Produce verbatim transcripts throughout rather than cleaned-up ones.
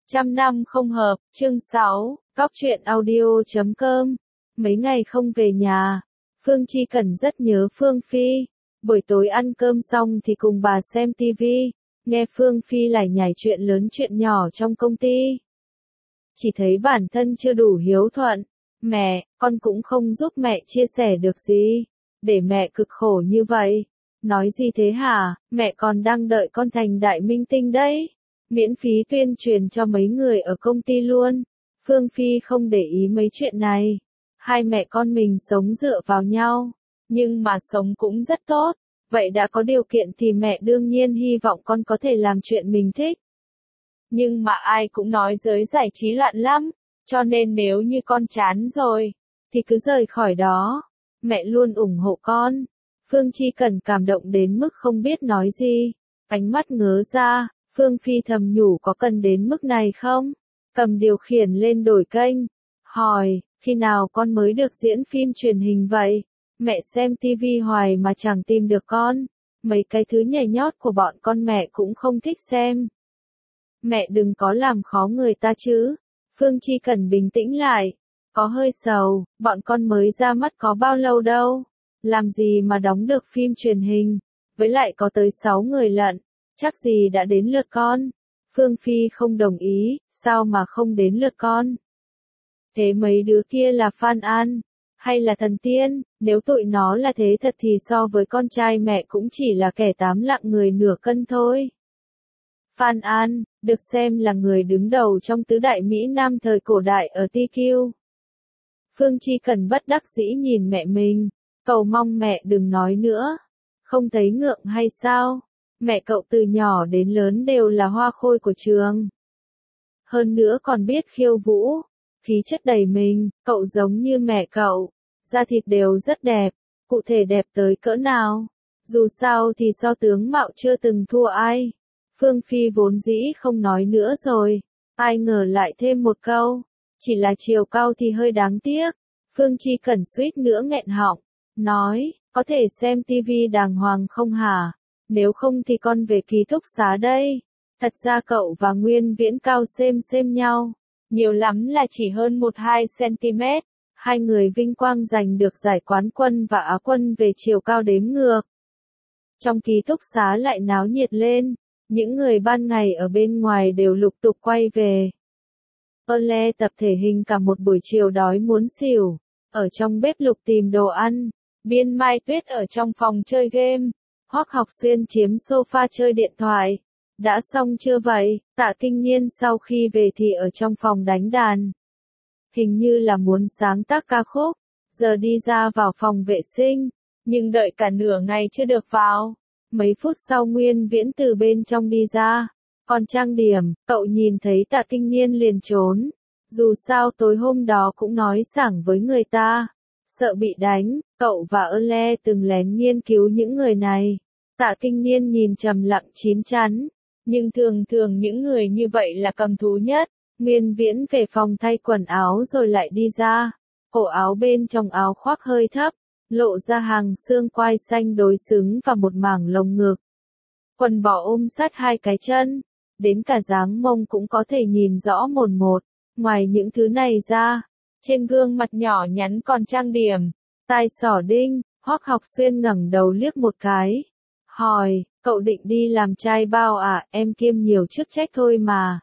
Trăm năm không hợp, chương sáu, Góc truyện audio chấm com. Mấy ngày không về nhà, Phương Chi Cẩn rất nhớ Phương Phi. Buổi tối ăn cơm xong thì cùng bà xem tivi, nghe Phương Phi lải nhải chuyện lớn chuyện nhỏ trong công ty. Chỉ thấy bản thân chưa đủ hiếu thuận. Mẹ, con cũng không giúp mẹ chia sẻ được gì. Để mẹ cực khổ như vậy. Nói gì thế hả, mẹ còn đang đợi con thành đại minh tinh đấy. Miễn phí tuyên truyền cho mấy người ở công ty luôn. Phương Phi không để ý mấy chuyện này. Hai mẹ con mình sống dựa vào nhau. Nhưng mà sống cũng rất tốt. Vậy đã có điều kiện thì mẹ đương nhiên hy vọng con có thể làm chuyện mình thích. Nhưng mà ai cũng nói giới giải trí loạn lắm. Cho nên nếu như con chán rồi, thì cứ rời khỏi đó. Mẹ luôn ủng hộ con. Phương Chi Cẩn cảm động đến mức không biết nói gì. Ánh mắt ngớ ra. Phương Phi thầm nhủ có cần đến mức này không? Cầm điều khiển lên đổi kênh. Hỏi, khi nào con mới được diễn phim truyền hình vậy? Mẹ xem tivi hoài mà chẳng tìm được con. Mấy cái thứ nhảy nhót của bọn con mẹ cũng không thích xem. Mẹ đừng có làm khó người ta chứ. Phương Chi Cẩn bình tĩnh lại. Có hơi sầu, bọn con mới ra mắt có bao lâu đâu. Làm gì mà đóng được phim truyền hình. Với lại có tới sáu người lận. Chắc gì đã đến lượt con. Phương Phi không đồng ý, sao mà không đến lượt con? Thế mấy đứa kia là Phan An, hay là Thần Tiên, nếu tụi nó là thế thật thì so với con trai mẹ cũng chỉ là kẻ tám lạng người nửa cân thôi. Phan An, được xem là người đứng đầu trong tứ đại Mỹ Nam thời cổ đại ở tê quy. Phương Chi Cẩn bất đắc dĩ nhìn mẹ mình, cầu mong mẹ đừng nói nữa. Không thấy ngượng hay sao? Mẹ cậu từ nhỏ đến lớn đều là hoa khôi của trường. Hơn nữa còn biết khiêu vũ, khí chất đầy mình, cậu giống như mẹ cậu. Da thịt đều rất đẹp, cụ thể đẹp tới cỡ nào. Dù sao thì so tướng mạo chưa từng thua ai. Phương Phi vốn dĩ không nói nữa rồi, ai ngờ lại thêm một câu. Chỉ là chiều cao thì hơi đáng tiếc. Phương Chi Cẩn suýt nữa nghẹn họng, nói, có thể xem tivi đàng hoàng không hả? Nếu không thì con về ký túc xá đây. Thật ra cậu và Nguyên Viễn cao xem xem nhau. Nhiều lắm là chỉ hơn một hai xăng-ti-mét. Hai người vinh quang giành được giải quán quân và á quân về chiều cao đếm ngược. Trong ký túc xá lại náo nhiệt lên. Những người ban ngày ở bên ngoài đều lục tục quay về. Ole tập thể hình cả một buổi chiều đói muốn xỉu. Ở trong bếp lục tìm đồ ăn. Biên Mai Tuyết ở trong phòng chơi game. Hoắc Học Xuyên chiếm sofa chơi điện thoại. Đã xong chưa vậy? Tạ Kinh Nhiên sau khi về thì ở trong phòng đánh đàn. Hình như là muốn sáng tác ca khúc. Giờ đi ra vào phòng vệ sinh. Nhưng đợi cả nửa ngày chưa được vào. Mấy phút sau Nguyên Viễn từ bên trong đi ra. Còn trang điểm, cậu nhìn thấy Tạ Kinh Nhiên liền trốn. Dù sao tối hôm đó cũng nói sảng với người ta. Sợ bị đánh, cậu và Ole từng lén nghiên cứu những người này. Tạ Kinh Nhiên nhìn trầm lặng chín chắn. Nhưng thường thường những người như vậy là cầm thú nhất. Nguyên Viễn về phòng thay quần áo rồi lại đi ra. Cổ áo bên trong áo khoác hơi thấp, lộ ra hàng xương quai xanh đối xứng và một mảng lồng ngực. Quần bò ôm sát hai cái chân. Đến cả dáng mông cũng có thể nhìn rõ mồn một. Ngoài những thứ này ra, trên gương mặt nhỏ nhắn còn trang điểm, tai xỏ đinh. Hoắc Học Xuyên ngẩng đầu liếc một cái. Hỏi, cậu định đi làm trai bao à? Em kiêm nhiều chức trách thôi mà.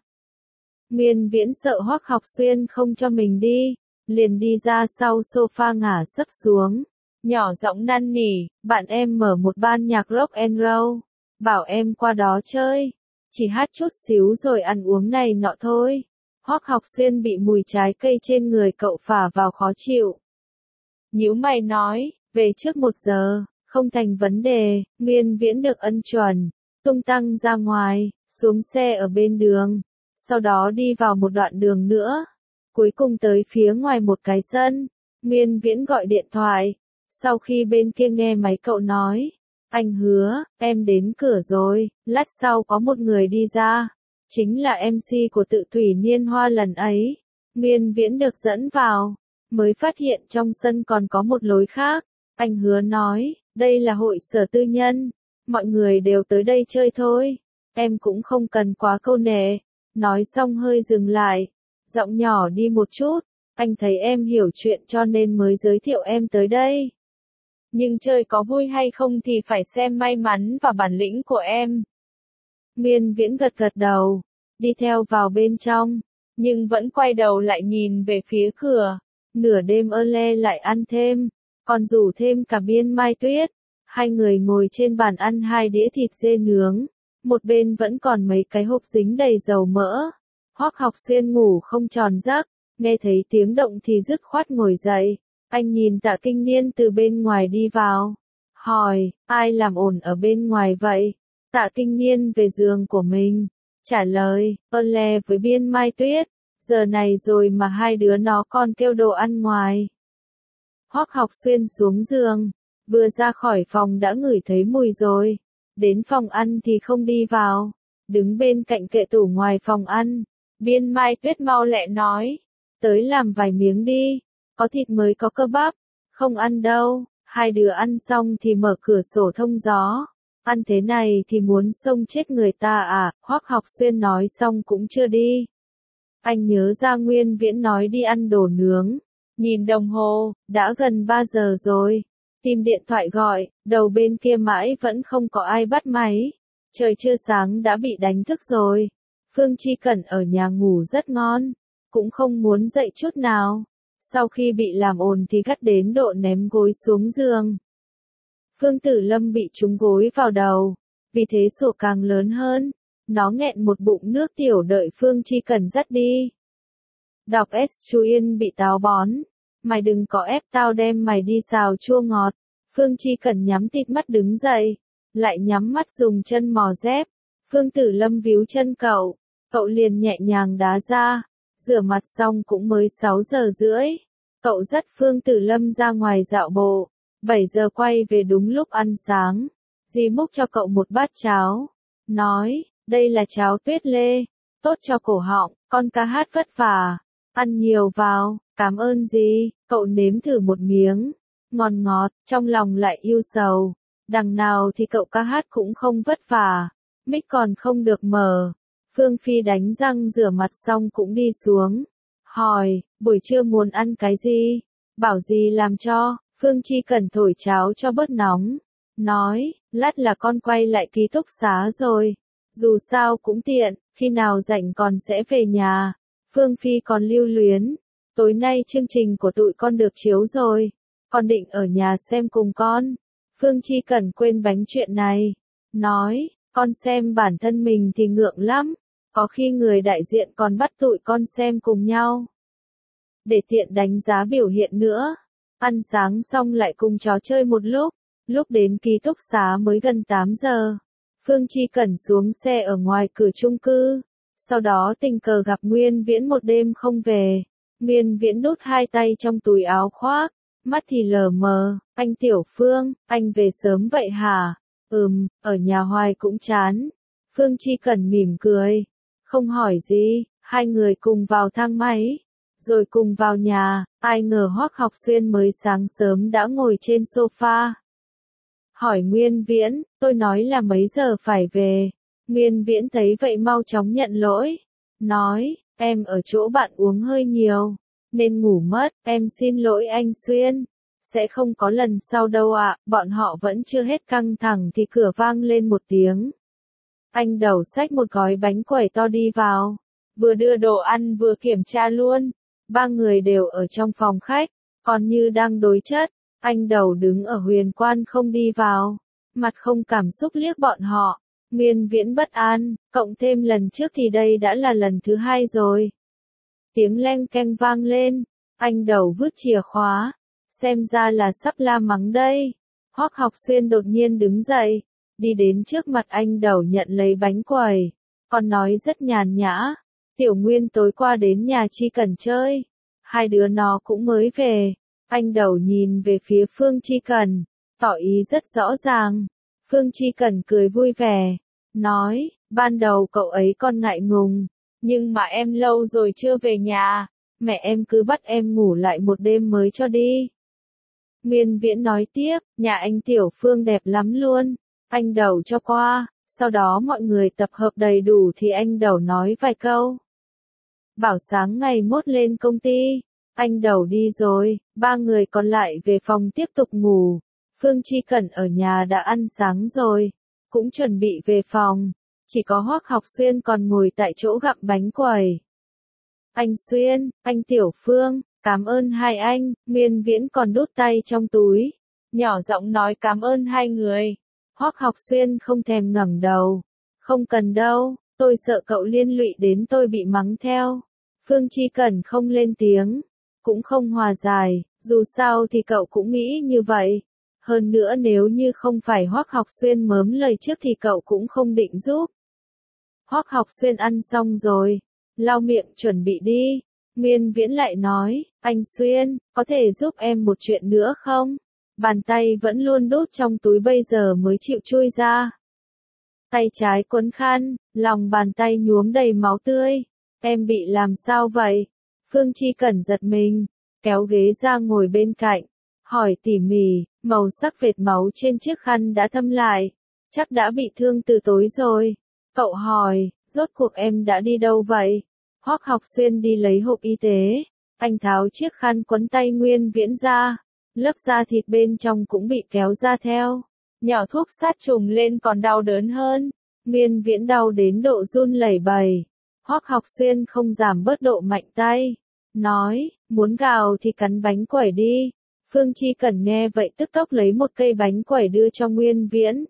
Nguyên Viễn sợ Hoắc Học Xuyên không cho mình đi, liền đi ra sau sofa ngả sấp xuống. Nhỏ giọng năn nỉ, bạn em mở một ban nhạc rock and roll, bảo em qua đó chơi. Chỉ hát chút xíu rồi ăn uống này nọ thôi. Hoắc Học Xuyên bị mùi trái cây trên người cậu phả vào khó chịu. Nhíu mày nói, về trước một giờ, không thành vấn đề. Nguyên Viễn được ân chuẩn, tung tăng ra ngoài, xuống xe ở bên đường. Sau đó đi vào một đoạn đường nữa. Cuối cùng tới phía ngoài một cái sân. Nguyên Viễn gọi điện thoại. Sau khi bên kia nghe máy cậu nói, anh Hứa, em đến cửa rồi. Lát sau có một người đi ra. Chính là em xê của Tự Thủy Niên Hoa lần ấy. Nguyên Viễn được dẫn vào. Mới phát hiện trong sân còn có một lối khác. Anh Hứa nói, đây là hội sở tư nhân. Mọi người đều tới đây chơi thôi. Em cũng không cần quá câu nệ. Nói xong hơi dừng lại, giọng nhỏ đi một chút, anh thấy em hiểu chuyện cho nên mới giới thiệu em tới đây. Nhưng chơi có vui hay không thì phải xem may mắn và bản lĩnh của em. Miên Viễn gật gật đầu, đi theo vào bên trong, nhưng vẫn quay đầu lại nhìn về phía cửa. Nửa đêm ơ le lại ăn thêm, còn rủ thêm cả Biên Mai Tuyết. Hai người ngồi trên bàn ăn hai đĩa thịt dê nướng, một bên vẫn còn mấy cái hộp dính đầy dầu mỡ. Hoắc Học Xuyên ngủ không tròn giấc, nghe thấy tiếng động thì dứt khoát ngồi dậy. Anh nhìn Tạ Kinh Niên từ bên ngoài đi vào, hỏi, ai làm ồn ở bên ngoài vậy? Tạ Kinh Niên về giường của mình, trả lời, ơ le với Biên Mai Tuyết, giờ này rồi mà hai đứa nó còn kêu đồ ăn ngoài. Hoắc Học Xuyên xuống giường, vừa ra khỏi phòng đã ngửi thấy mùi rồi, đến phòng ăn thì không đi vào, đứng bên cạnh kệ tủ ngoài phòng ăn. Biên Mai Tuyết mau lẹ nói, tới làm vài miếng đi, có thịt mới có cơ bắp, không ăn đâu. Hai đứa ăn xong thì mở cửa sổ thông gió, ăn thế này thì muốn xông chết người ta à? Hoắc Học Xuyên nói xong cũng chưa đi. Anh nhớ ra Nguyên Viễn nói đi ăn đồ nướng, nhìn đồng hồ, đã gần ba giờ rồi, tìm điện thoại gọi, đầu bên kia mãi vẫn không có ai bắt máy, trời chưa sáng đã bị đánh thức rồi. Phương Chi Cẩn ở nhà ngủ rất ngon, cũng không muốn dậy chút nào, sau khi bị làm ồn thì gắt đến độ ném gối xuống giường. Phương Tử Lâm bị trúng gối vào đầu, vì thế sủa càng lớn hơn, nó nghẹn một bụng nước tiểu đợi Phương Chi Cẩn dắt đi. Đọc S chú Yên bị táo bón, mày đừng có ép tao đem mày đi xào chua ngọt. Phương Chi Cẩn nhắm tịt mắt đứng dậy, lại nhắm mắt dùng chân mò dép. Phương Tử Lâm víu chân cậu, cậu liền nhẹ nhàng đá ra, rửa mặt xong cũng mới sáu giờ rưỡi. Cậu dắt Phương Tử Lâm ra ngoài dạo bộ, bảy giờ quay về đúng lúc ăn sáng. Dì múc cho cậu một bát cháo, nói, đây là cháo tuyết lê, tốt cho cổ họng, con ca hát vất vả, ăn nhiều vào, cảm ơn dì. Cậu nếm thử một miếng, ngon ngọt, trong lòng lại yêu sầu, đằng nào thì cậu ca hát cũng không vất vả, mic còn không được mở. Phương Phi đánh răng rửa mặt xong cũng đi xuống, hỏi, buổi trưa muốn ăn cái gì? Bảo dì làm cho. Phương Chi Cẩn thổi cháo cho bớt nóng, nói, lát là con quay lại ký túc xá rồi, dù sao cũng tiện, khi nào rảnh còn sẽ về nhà. Phương Phi còn lưu luyến, tối nay chương trình của tụi con được chiếu rồi, con định ở nhà xem cùng con. Phương Chi Cẩn quên bánh chuyện này, nói, con xem bản thân mình thì ngượng lắm, có khi người đại diện còn bắt tụi con xem cùng nhau, để tiện đánh giá biểu hiện nữa. Ăn sáng xong lại cùng chó chơi một lúc, lúc đến ký túc xá mới gần tám giờ. Phương Chi Cẩn xuống xe ở ngoài cửa chung cư, sau đó tình cờ gặp Nguyên Viễn một đêm không về. Nguyên Viễn đút hai tay trong túi áo khoác, mắt thì lờ mờ, anh Tiểu Phương, anh về sớm vậy hả? Ừm, ở nhà hoài cũng chán. Phương Chi Cẩn mỉm cười, không hỏi gì, hai người cùng vào thang máy, rồi cùng vào nhà. Ai ngờ Hoắc Học Xuyên mới sáng sớm đã ngồi trên sofa. Hỏi Nguyên Viễn, tôi nói là mấy giờ phải về. Nguyên Viễn thấy vậy mau chóng nhận lỗi, nói, em ở chỗ bạn uống hơi nhiều, nên ngủ mất, em xin lỗi anh Xuyên, sẽ không có lần sau đâu ạ. Bọn họ vẫn chưa hết căng thẳng thì cửa vang lên một tiếng. Anh Đầu xách một gói bánh quẩy to đi vào, vừa đưa đồ ăn vừa kiểm tra luôn. Ba người đều ở trong phòng khách, còn như đang đối chất. Anh Đầu đứng ở huyền quan không đi vào, mặt không cảm xúc liếc bọn họ. Nguyên Viễn bất an, cộng thêm lần trước thì đây đã là lần thứ hai rồi. Tiếng leng keng vang lên, anh Đầu vứt chìa khóa, xem ra là sắp la mắng đây. Hoắc Học Xuyên đột nhiên đứng dậy, đi đến trước mặt anh Đầu nhận lấy bánh quẩy, còn nói rất nhàn nhã. Tiểu Nguyên tối qua đến nhà Chi Cẩn chơi, hai đứa nó cũng mới về. Anh Đầu nhìn về phía Phương Chi Cẩn, tỏ ý rất rõ ràng. Phương Chi Cẩn cười vui vẻ, nói, ban đầu cậu ấy còn ngại ngùng, nhưng mà em lâu rồi chưa về nhà, mẹ em cứ bắt em ngủ lại một đêm mới cho đi. Nguyên Viễn nói tiếp, nhà anh Tiểu Phương đẹp lắm luôn, anh Đầu cho qua, Sau đó mọi người tập hợp đầy đủ thì anh Đầu nói vài câu. Bảo sáng ngày mốt lên công ty. Anh Đầu đi rồi, ba người còn lại về phòng tiếp tục ngủ. Phương Chi Cẩn ở nhà đã ăn sáng rồi, cũng chuẩn bị về phòng. Chỉ có Hoắc Học Xuyên còn ngồi tại chỗ gặm bánh quẩy. Anh Xuyên, anh Tiểu Phương, cảm ơn hai anh. Nguyên Viễn còn đút tay trong túi, nhỏ giọng nói cảm ơn hai người. Hoắc Học Xuyên không thèm ngẩng đầu. Không cần đâu, tôi sợ cậu liên lụy đến tôi bị mắng theo. Phương Chi Cẩn không lên tiếng, cũng không hòa giải, dù sao thì cậu cũng nghĩ như vậy. Hơn nữa nếu như không phải Hoắc Học Xuyên mớm lời trước thì cậu cũng không định giúp. Hoắc Học Xuyên ăn xong rồi, lau miệng chuẩn bị đi. Nguyên Viễn lại nói, anh Xuyên, có thể giúp em một chuyện nữa không? Bàn tay vẫn luôn đút trong túi bây giờ mới chịu chui ra. Tay trái quấn khăn, lòng bàn tay nhuốm đầy máu tươi. Em bị làm sao vậy? Phương Chi Cẩn giật mình, kéo ghế ra ngồi bên cạnh, hỏi tỉ mỉ, màu sắc vệt máu trên chiếc khăn đã thâm lại, chắc đã bị thương từ tối rồi. Cậu hỏi, rốt cuộc em đã đi đâu vậy? Hoắc Học Xuyên đi lấy hộp y tế, anh tháo chiếc khăn quấn tay Nguyên Viễn ra, lớp da thịt bên trong cũng bị kéo ra theo. Nhỏ thuốc sát trùng lên còn đau đớn hơn. Nguyên Viễn đau đến độ run lẩy bẩy. Hoắc Học Xuyên không giảm bớt độ mạnh tay, nói, muốn gào thì cắn bánh quẩy đi. Phương Chi Cẩn nghe vậy tức tốc lấy một cây bánh quẩy đưa cho Nguyên Viễn.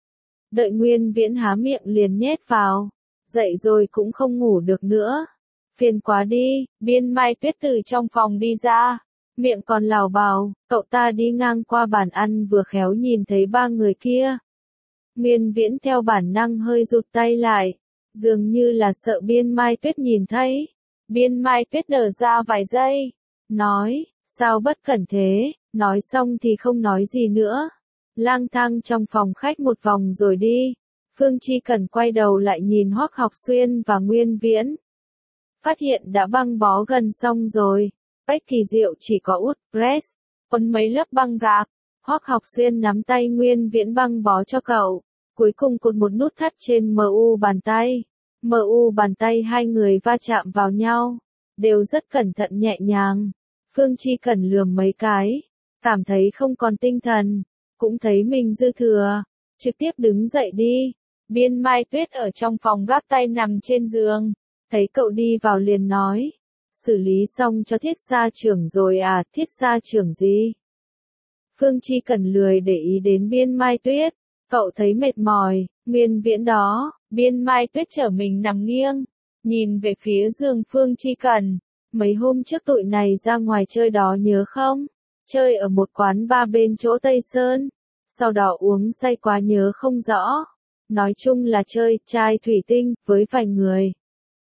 Đợi Nguyên Viễn há miệng liền nhét vào, dậy rồi cũng không ngủ được nữa. Phiền quá đi. Biên Mai Tuyết từ trong phòng đi ra, miệng còn lảo bào, cậu ta đi ngang qua bàn ăn vừa khéo nhìn thấy ba người kia. Nguyên Viễn theo bản năng hơi rụt tay lại, dường như là sợ Biên Mai Tuyết nhìn thấy. Biên Mai Tuyết nở ra vài giây, nói, sao bất cẩn thế, nói xong thì không nói gì nữa. Lang thang trong phòng khách một vòng rồi đi. Phương Chi Cẩn quay đầu lại nhìn Hoắc Học Xuyên và Nguyên Viễn. Phát hiện đã băng bó gần xong rồi. Bách Kỳ Diệu chỉ có út press, quấn mấy lớp băng gạc. Hoắc Học Xuyên nắm tay Nguyên Viễn băng bó cho cậu. Cuối cùng cột một nút thắt trên mu bàn tay. Mu bàn tay hai người va chạm vào nhau, đều rất cẩn thận nhẹ nhàng. Phương Chi Cẩn lườm mấy cái, cảm thấy không còn tinh thần, cũng thấy mình dư thừa, trực tiếp đứng dậy đi. Biên Mai Tuyết ở trong phòng gác tay nằm trên giường, thấy cậu đi vào liền nói, xử lý xong cho Thiết gia trưởng rồi à? Thiết gia trưởng gì? Phương Chi Cẩn lười để ý đến Biên Mai Tuyết, cậu thấy mệt mỏi. Nguyên Viễn đó. Biên Mai Tuyết trở mình nằm nghiêng, nhìn về phía giường Phương Chi Cẩn. Mấy hôm trước tụi này ra ngoài chơi đó nhớ không? Chơi ở một quán bar bên chỗ Tây Sơn. Sau đó uống say quá nhớ không rõ. Nói chung là chơi chai thủy tinh với vài người.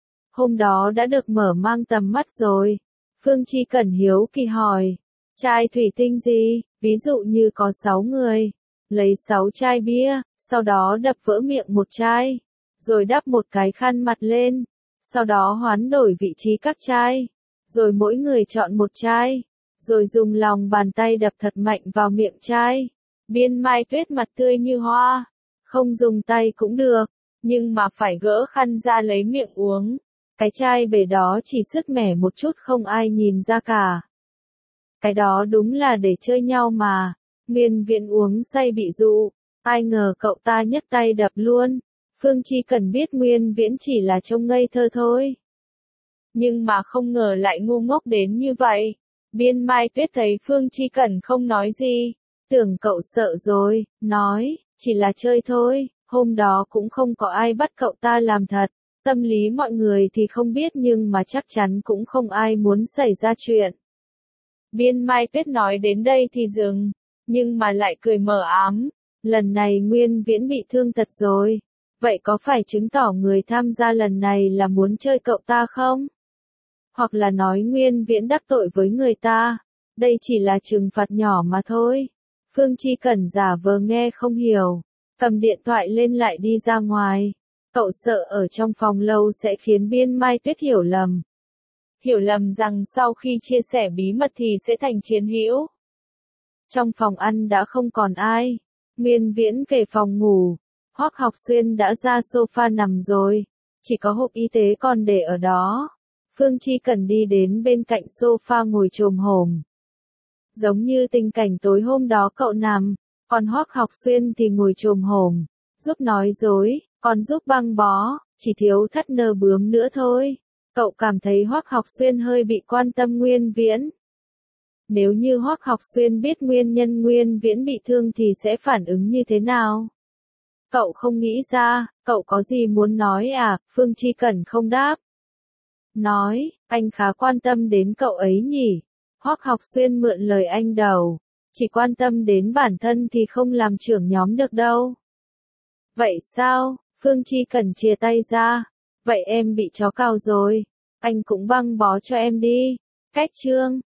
Hôm đó đã được mở mang tầm mắt rồi. Phương Chi Cẩn hiếu kỳ hỏi. Chai thủy tinh gì? Ví dụ như có sáu người. Lấy sáu chai bia, sau đó đập vỡ miệng một chai. Rồi đắp một cái khăn mặt lên. Sau đó hoán đổi vị trí các chai. Rồi mỗi người chọn một chai. Rồi dùng lòng bàn tay đập thật mạnh vào miệng chai. Biên Mai Tuyết mặt tươi như hoa. Không dùng tay cũng được, nhưng mà phải gỡ khăn ra lấy miệng uống. Cái chai bể đó chỉ sứt mẻ một chút không ai nhìn ra cả. Cái đó đúng là để chơi nhau mà. Nguyên Viễn uống say bị dụ. Ai ngờ cậu ta nhấc tay đập luôn. Phương Chi Cẩn biết Nguyên Viễn chỉ là trông ngây thơ thôi. Nhưng mà không ngờ lại ngu ngốc đến như vậy. Biên Mai Tuyết thấy Phương Chi Cẩn không nói gì. Tưởng cậu sợ rồi, nói, chỉ là chơi thôi, hôm đó cũng không có ai bắt cậu ta làm thật. Tâm lý mọi người thì không biết nhưng mà chắc chắn cũng không ai muốn xảy ra chuyện. Biên Mai Tuyết nói đến đây thì dừng, nhưng mà lại cười mờ ám. Lần này Nguyên Viễn bị thương thật rồi. Vậy có phải chứng tỏ người tham gia lần này là muốn chơi cậu ta không? Hoặc là nói Nguyên Viễn đắc tội với người ta. Đây chỉ là trừng phạt nhỏ mà thôi. Phương Chi Cẩn giả vờ nghe không hiểu. Cầm điện thoại lên lại đi ra ngoài. Cậu sợ ở trong phòng lâu sẽ khiến Biên Mai Tuyết hiểu lầm. Hiểu lầm rằng sau khi chia sẻ bí mật thì sẽ thành chiến hữu. Trong phòng ăn đã không còn ai. Nguyên Viễn về phòng ngủ. Hoắc Học Xuyên đã ra sofa nằm rồi, chỉ có hộp y tế còn để ở đó. Phương Chi Cần đi đến bên cạnh sofa ngồi chồm hổm. Giống như tình cảnh tối hôm đó cậu nằm, còn Hoắc Học Xuyên thì ngồi chồm hổm, giúp nói dối, còn giúp băng bó, chỉ thiếu thắt nơ bướm nữa thôi. Cậu cảm thấy Hoắc Học Xuyên hơi bị quan tâm Nguyên Viễn. Nếu như Hoắc Học Xuyên biết nguyên nhân Nguyên Viễn bị thương thì sẽ phản ứng như thế nào? Cậu không nghĩ ra, cậu có gì muốn nói à? Phương Chi Cẩn không đáp. Nói, anh khá quan tâm đến cậu ấy nhỉ? Hoắc Học Xuyên mượn lời anh đầu. Chỉ quan tâm đến bản thân thì không làm trưởng nhóm được đâu. Vậy sao? Phương Chi Cẩn chia tay ra. Vậy em bị chó cào rồi. Anh cũng băng bó cho em đi. Cách chương.